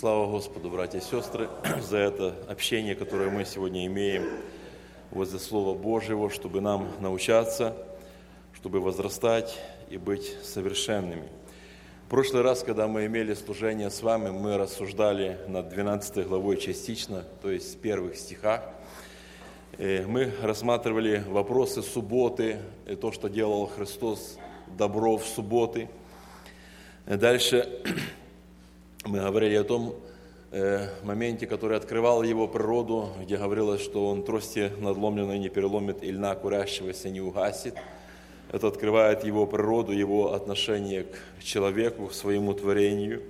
Слава Господу, братья и сестры, за это общение, которое мы сегодня имеем возле Слова Божьего, чтобы нам научаться, чтобы возрастать и быть совершенными. В прошлый раз, когда мы имели служение с вами, мы рассуждали над 12 главой частично, то есть в первых стихах. Мы рассматривали вопросы субботы, и то, что делал Христос добро в субботы. Дальше мы говорили о том моменте, который открывал его природу, где говорилось, что он трости надломленной не переломит и льна курящегося не угасит. Это открывает его природу, его отношение к человеку, к своему творению.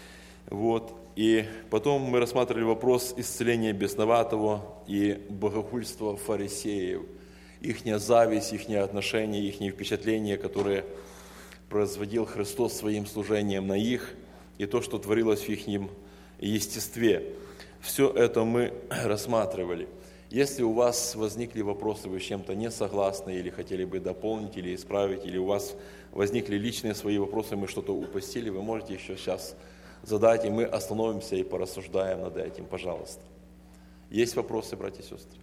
И потом мы рассматривали вопрос исцеления бесноватого и богохульства фарисеев. Ихняя зависть, ихнее отношение, ихние впечатления, которые производил Христос своим служением на их, и то, что творилось в их естестве. Все это мы рассматривали. Если у вас возникли вопросы, вы с чем-то не согласны, или хотели бы дополнить, или исправить, или у вас возникли личные свои вопросы, мы что-то упустили, вы можете еще сейчас задать, и мы остановимся и порассуждаем над этим, пожалуйста. Есть вопросы, братья и сестры?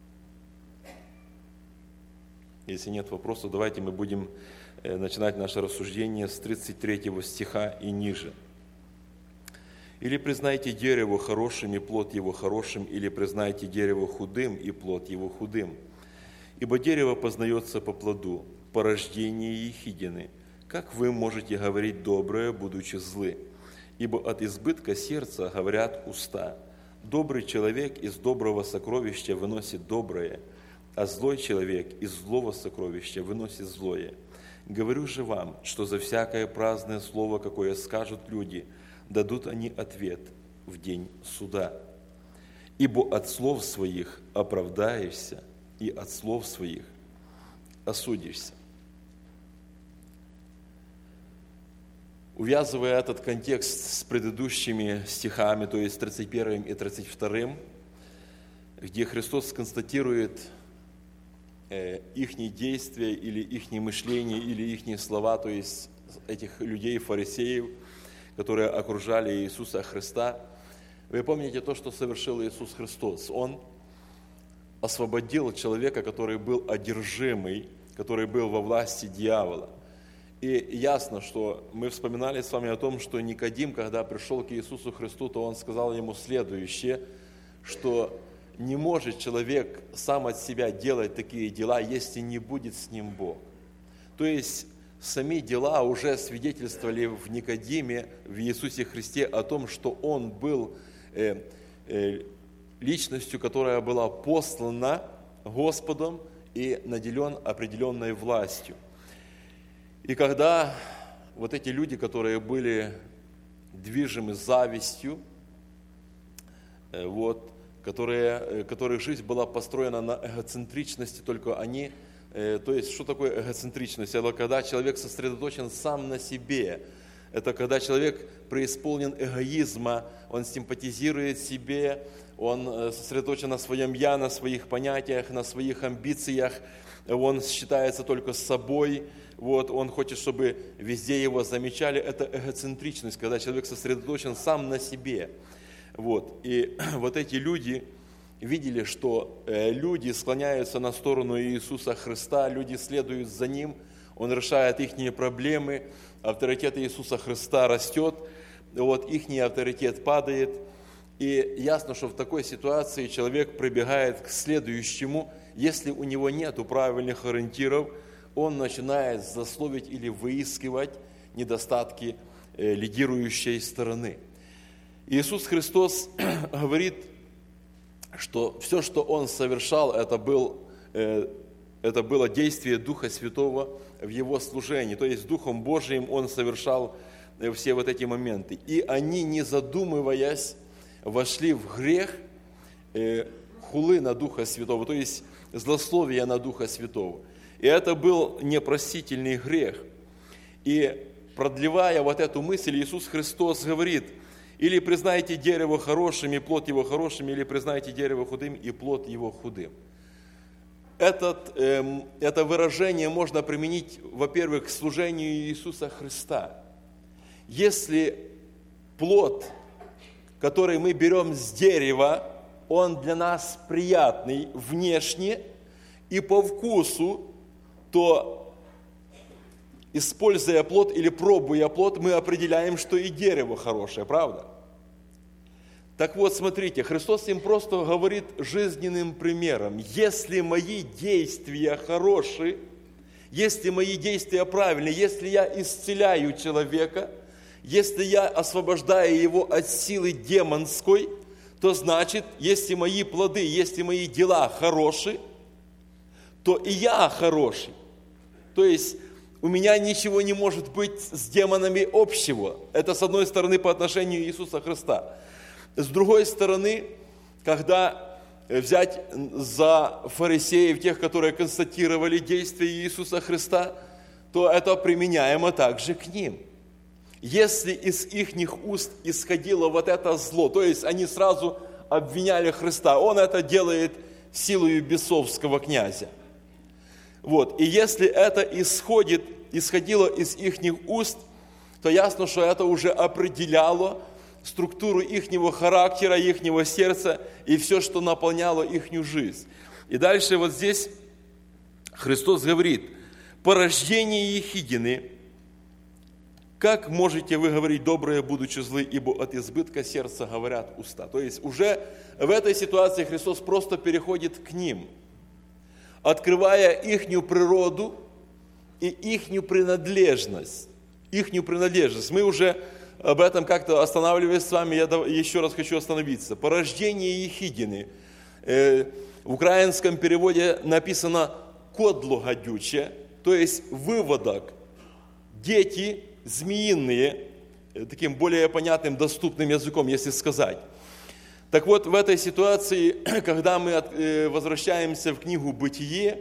Если нет вопросов, давайте мы будем начинать наше рассуждение с 33 стиха и ниже. «Или признайте дерево хорошим, и плод его хорошим, или признайте дерево худым, и плод его худым. Ибо дерево познается по плоду, по рождении ехидины. Как вы можете говорить доброе, будучи злы? Ибо от избытка сердца говорят уста. Добрый человек из доброго сокровища выносит доброе, а злой человек из злого сокровища выносит злое. Говорю же вам, что за всякое праздное слово, какое скажут люди, дадут они ответ в день суда. Ибо от слов своих оправдаешься, и от слов своих осудишься». Увязывая этот контекст с предыдущими стихами, то есть 31 и 32, где Христос констатирует их действия или их мышление, или их слова, то есть этих людей, фарисеев, которые окружали Иисуса Христа. Вы помните то, что совершил Иисус Христос? Он освободил человека, который был одержимый, который был во власти дьявола. И ясно, что мы вспоминали с вами о том, что Никодим, когда пришел к Иисусу Христу, то он сказал ему следующее, что не может человек сам от себя делать такие дела, если не будет с ним Бог. То есть сами дела уже свидетельствовали в Никодиме, в Иисусе Христе о том, что Он был личностью, которая была послана Господом и наделен определенной властью. И когда вот эти люди, которые были движимы завистью, которых жизнь была построена на эгоцентричности, только они. То есть, что такое эгоцентричность? Это когда человек сосредоточен сам на себе. Это когда человек преисполнен эгоизма, он симпатизирует себе, он сосредоточен на своем «я», на своих понятиях, на своих амбициях, он считается только с собой, он хочет, чтобы везде его замечали. Это эгоцентричность, когда человек сосредоточен сам на себе. И вот эти люди видели, что люди склоняются на сторону Иисуса Христа, люди следуют за Ним, Он решает их проблемы, авторитет Иисуса Христа растет, их авторитет падает. И ясно, что в такой ситуации человек прибегает к следующему. Если у него нет правильных ориентиров, он начинает злословить или выискивать недостатки лидирующей стороны. Иисус Христос говорит, что все, что Он совершал, это было действие Духа Святого в Его служении. То есть Духом Божиим Он совершал все вот эти моменты. И они, не задумываясь, вошли в грех хулы на Духа Святого, то есть злословие на Духа Святого. И это был непростительный грех. И продлевая вот эту мысль, Иисус Христос говорит: или признайте дерево хорошим, и плод его хорошим, или признайте дерево худым, и плод его худым. Это выражение можно применить, во-первых, к служению Иисуса Христа. Если плод, который мы берем с дерева, он для нас приятный внешне и по вкусу, то, используя плод или пробуя плод, мы определяем, что и дерево хорошее, правда? Так вот, смотрите, Христос им просто говорит жизненным примером. Если мои действия хорошие, если мои действия правильные, если я исцеляю человека, если я освобождаю его от силы демонской, то значит, если мои плоды, если мои дела хорошие, то и я хороший. То есть у меня ничего не может быть с демонами общего. Это с одной стороны по отношению к Иисуса Христа. С другой стороны, когда взять за фарисеев, тех, которые констатировали действия Иисуса Христа, то это применяемо также к ним. Если из ихних уст исходило вот это зло, то есть они сразу обвиняли Христа, он это делает силою бесовского князя. Вот. И если это исходило из ихних уст, то ясно, что это уже определяло структуру ихнего характера, ихнего сердца и все, что наполняло ихнюю жизнь. И дальше вот здесь Христос говорит: порождение ехидины, как можете вы говорить доброе, будучи злы, ибо от избытка сердца говорят уста. То есть уже в этой ситуации Христос просто переходит к ним, открывая ихнюю природу и ихнюю принадлежность. Мы уже об этом как-то останавливаясь с вами, я еще раз хочу остановиться. Порождение ехидины. В украинском переводе написано «кодло гадюче», то есть выводок, дети змеиные, таким более понятным, доступным языком, если сказать. Так вот, в этой ситуации, когда мы возвращаемся в книгу «Бытие»,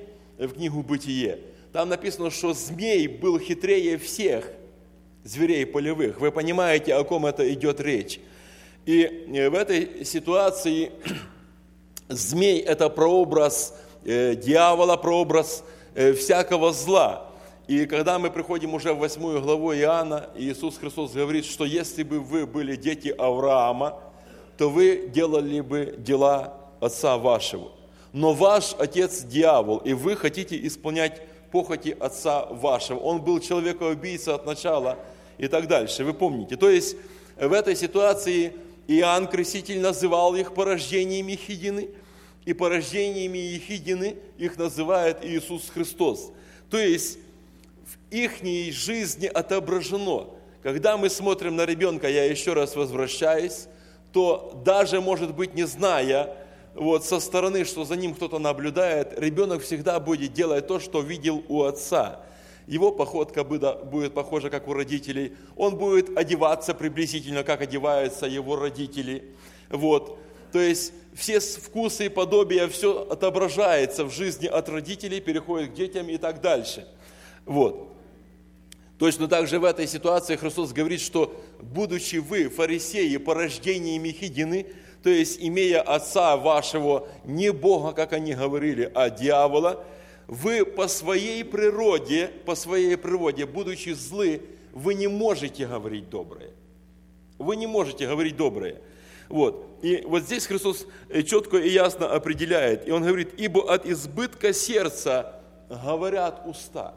там написано, что змей был хитрее всех зверей полевых. Вы понимаете, о ком это идет речь. И в этой ситуации змей – это прообраз дьявола, прообраз всякого зла. И когда мы приходим уже в 8 главу Иоанна, Иисус Христос говорит, что если бы вы были дети Авраама, то вы делали бы дела отца вашего. Но ваш отец дьявол, и вы хотите исполнять похоти отца вашего. Он был человекоубийца от начала и так дальше. Вы помните. То есть в этой ситуации Иоанн Креститель называл их порождениями ехидины, и порождениями ехидины их называет Иисус Христос. То есть в ихней жизни отображено. Когда мы смотрим на ребенка, я еще раз возвращаюсь, то даже, может быть, не зная вот со стороны, что за ним кто-то наблюдает, ребенок всегда будет делать то, что видел у отца. Его походка будет похожа, как у родителей. Он будет одеваться приблизительно, как одеваются его родители. Вот. То есть все вкусы и подобия, все отображается в жизни от родителей, переходит к детям и так дальше. Вот. Точно так же в этой ситуации Христос говорит, что будучи вы, фарисеи, порождениями ехидины, то есть имея отца вашего не Бога, как они говорили, а дьявола, вы по своей природе, будучи злы, вы не можете говорить доброе. Вы не можете говорить доброе. Вот. И вот здесь Христос четко и ясно определяет. И Он говорит: ибо от избытка сердца говорят уста.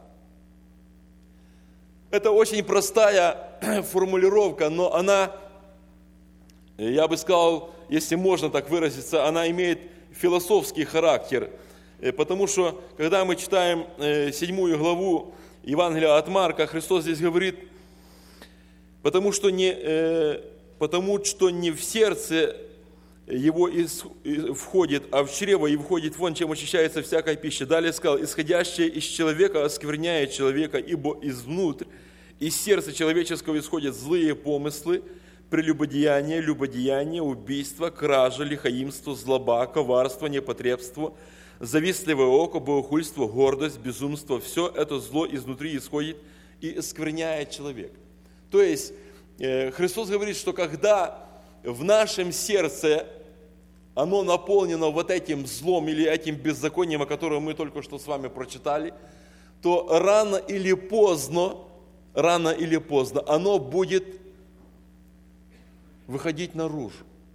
Это очень простая формулировка, но она, я бы сказал, если можно так выразиться, она имеет философский характер. Потому что, когда мы читаем 7 главу Евангелия от Марка, Христос здесь говорит: потому что не в сердце его входит, а в чрево и входит вон, чем очищается всякая пища. Далее сказал: исходящее из человека оскверняет человека, ибо изнутрь, из сердца человеческого исходят злые помыслы, прелюбодеяние, любодеяние, убийство, кража, лихаимство, злоба, коварство, непотребство, завистливое око, богохульство, гордость, безумство. Все это зло изнутри исходит и оскверняет человека. То есть Христос говорит, что когда в нашем сердце оно наполнено вот этим злом или этим беззаконием, о котором мы только что с вами прочитали, то рано или поздно оно будет выходить наружу.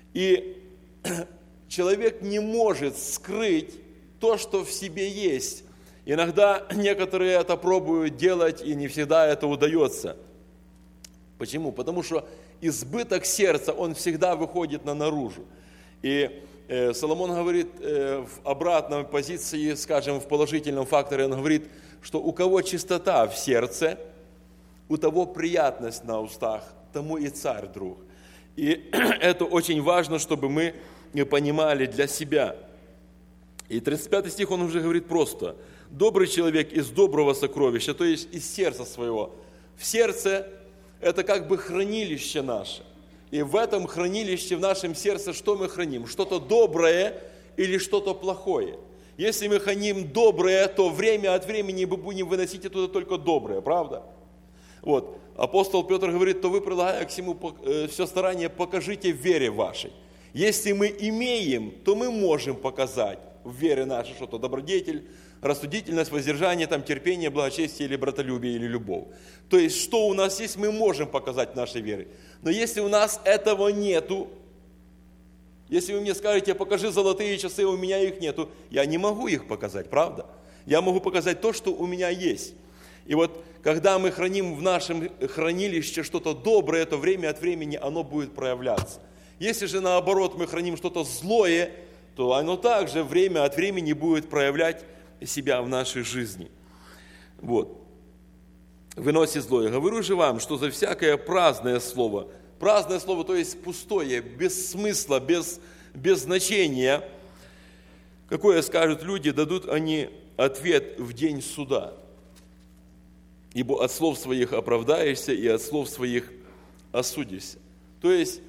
И человек не может скрыть то, что в себе есть. Иногда некоторые это пробуют делать, и не всегда это удается. Почему? Потому что избыток сердца, он всегда выходит наружу. И Соломон говорит в обратной позиции, скажем, в положительном факторе, он говорит, что у кого чистота в сердце, у того приятность на устах, тому и царь друг. И это очень важно, чтобы мы понимали для себя. И 35 стих он уже говорит просто: добрый человек из доброго сокровища, то есть из сердца своего. В сердце это как бы хранилище наше. И в этом хранилище, в нашем сердце, что мы храним? Что-то доброе или что-то плохое? Если мы храним доброе, то время от времени мы будем выносить оттуда только доброе, правда? Вот. Апостол Петр говорит, то вы, прилагая к всему все старание, покажите в вере вашей. Если мы имеем, то мы можем показать в вере нашей что-то: добродетель, рассудительность, воздержание, терпение, благочестие или братолюбие, или любовь. То есть, что у нас есть, мы можем показать в нашей вере. Но если у нас этого нету, если вы мне скажете, покажи золотые часы, у меня их нету, я не могу их показать, правда? Я могу показать то, что у меня есть. И вот, когда мы храним в нашем хранилище что-то доброе, то время от времени оно будет проявляться. Если же наоборот мы храним что-то злое, то оно также время от времени будет проявлять себя в нашей жизни. Вот. Выносит злое. Говорю же вам, что за всякое праздное слово, то есть пустое, без смысла, без значения, какое скажут люди, дадут они ответ в день суда. Ибо от слов своих оправдаешься, и от слов своих осудишься. То есть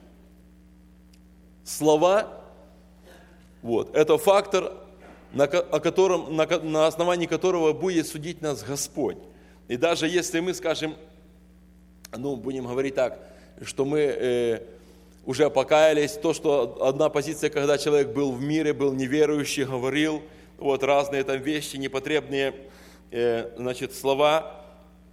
слова, это фактор, на основании которого будет судить нас Господь. И даже если мы скажем, будем говорить так, что мы уже покаялись, то, что одна позиция, когда человек был в мире, был неверующий, говорил разные вещи, непотребные слова.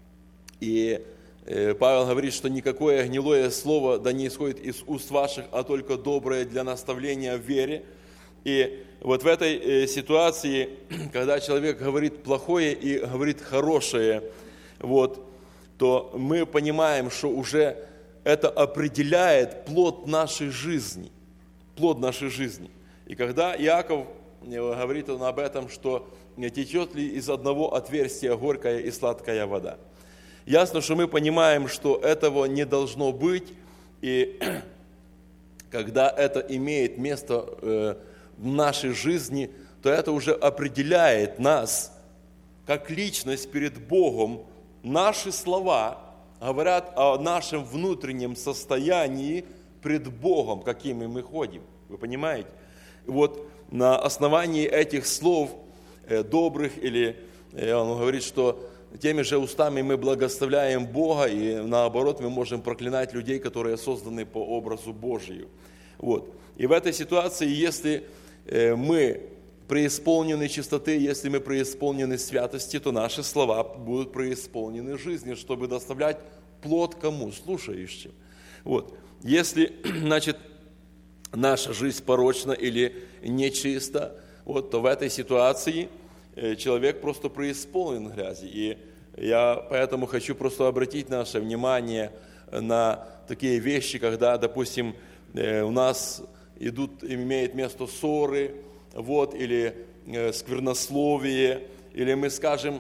И Павел говорит, что никакое гнилое слово да не исходит из уст ваших, а только доброе для наставления в вере. И в этой ситуации, когда человек говорит плохое и говорит хорошее, то мы понимаем, что уже это определяет плод нашей жизни. Плод нашей жизни. И когда Иаков говорит он об этом, что течет ли из одного отверстия горькая и сладкая вода. Ясно, что мы понимаем, что этого не должно быть, и когда это имеет место в нашей жизни, то это уже определяет нас как личность перед Богом. Наши слова говорят о нашем внутреннем состоянии пред Богом, какими мы ходим. Вы понимаете? На основании этих слов добрых, или он говорит, что теми же устами мы благословляем Бога, и наоборот мы можем проклинать людей, которые созданы по образу Божию. И в этой ситуации, если мы преисполнены чистоты, если мы преисполнены святости, то наши слова будут преисполнены жизнью, чтобы доставлять плод кому? Слушающим. Если, наша жизнь порочна или нечиста, то в этой ситуации человек просто преисполнен грязи. И я поэтому хочу просто обратить наше внимание на такие вещи, когда, допустим, у нас имеет место ссоры, или сквернословие, или мы скажем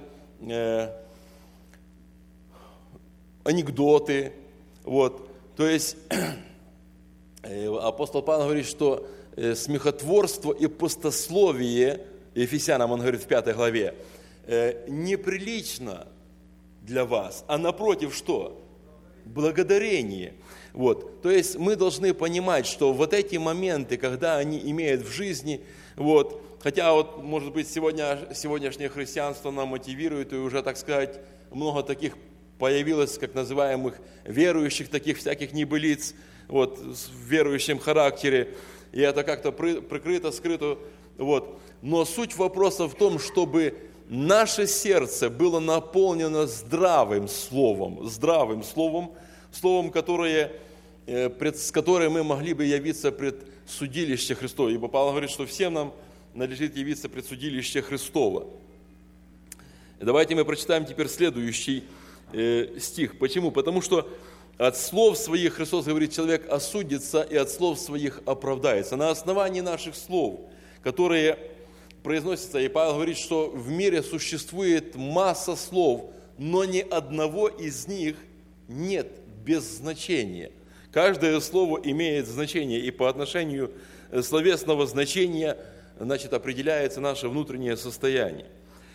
анекдоты. То есть апостол Павел говорит, что смехотворство и пустословие, Ефесянам он говорит в 5 главе, неприлично для вас, а напротив что? Благодарение. То есть мы должны понимать, что эти моменты, когда они имеют в жизни, хотя может быть сегодняшнее христианство нам мотивирует, и уже, так сказать, много таких появилось, как называемых верующих, таких всяких небылиц, в верующем характере, и это как-то прикрыто, скрыто, Но суть вопроса в том, чтобы наше сердце было наполнено здравым словом, которое с которой мы могли бы явиться пред судилище Христово. Ибо Павел говорит, что всем нам надлежит явиться пред судилище Христово. Давайте мы прочитаем теперь следующий стих. Почему? Потому что от слов своих, Христос говорит, человек осудится и от слов своих оправдается. На основании наших слов, которые произносятся, и Павел говорит, что в мире существует масса слов, но ни одного из них нет без значения. Каждое слово имеет значение, и по отношению словесного значения, определяется наше внутреннее состояние.